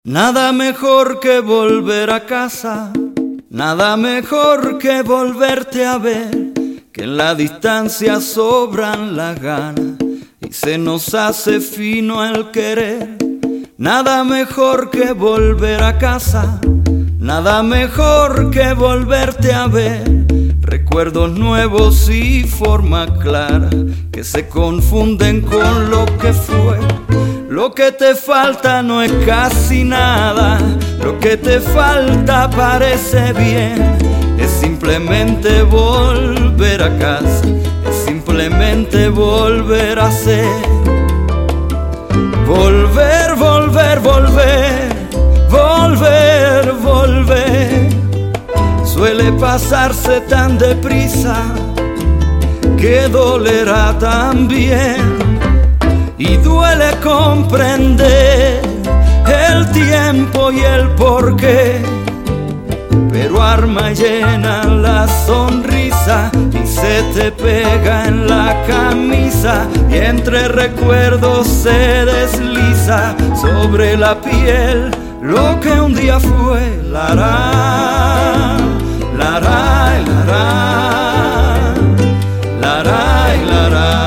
Nada mejor que volver a casa, nada mejor que volverte a ver, que en la distancia sobran las ganas y se nos hace fino el querer. Nada mejor que volver a casa, nada mejor que volverte a ver, recuerdos nuevos y forma clara que se confunden con lo que fue. Lo que te falta no es casi nada, lo que te falta parece bien. Es simplemente volver a casa, es simplemente volver a ser. Volver, volver, volver, volver, volver. Suele pasarse tan deprisa que dolerá también. Y duele comprender el tiempo y el porqué, pero arma llena la sonrisa y se te pega en la camisa, y entre recuerdos se desliza sobre la piel lo que un día fue. Lará, lará, lará, lará, lará.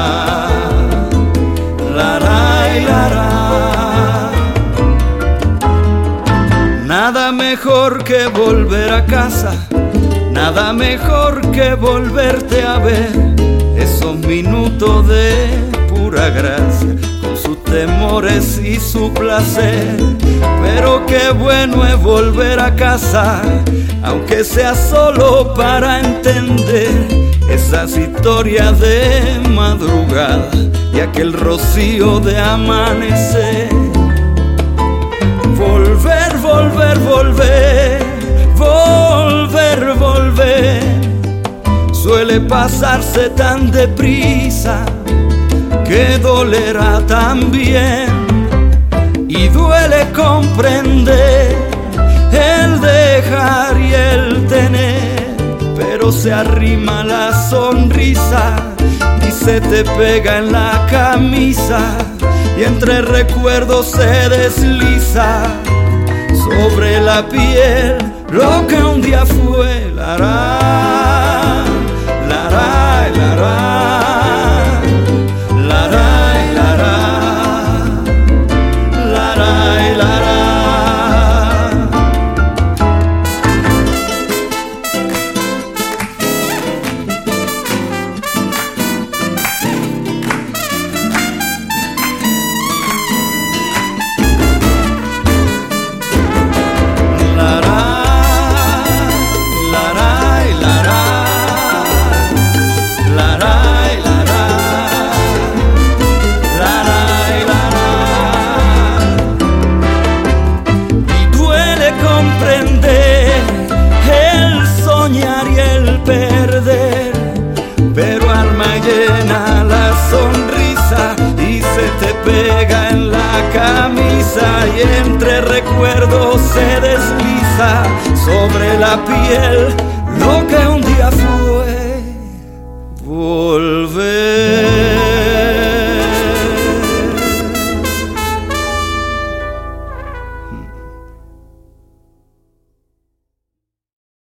Nada mejor que volver a casa, nada mejor que volverte a ver. Esos minutos de pura gracia, con sus temores y su placer. Pero qué bueno es volver a casa, aunque sea solo para entender esas historias de madrugada y aquel rocío de amanecer. Volver, volver, volver, volver, volver. Suele pasarse tan deprisa que dolerá también. Y duele comprender el dejar y el tener, pero se arrima la sonrisa y se te pega en la camisa, y entre recuerdos se desliza sobre la piel lo que un día fue. Lará, lará, lará, lará, lará, lará, lará. Pero arma llena la sonrisa y se te pega en la camisa, y entre recuerdos se desliza sobre la piel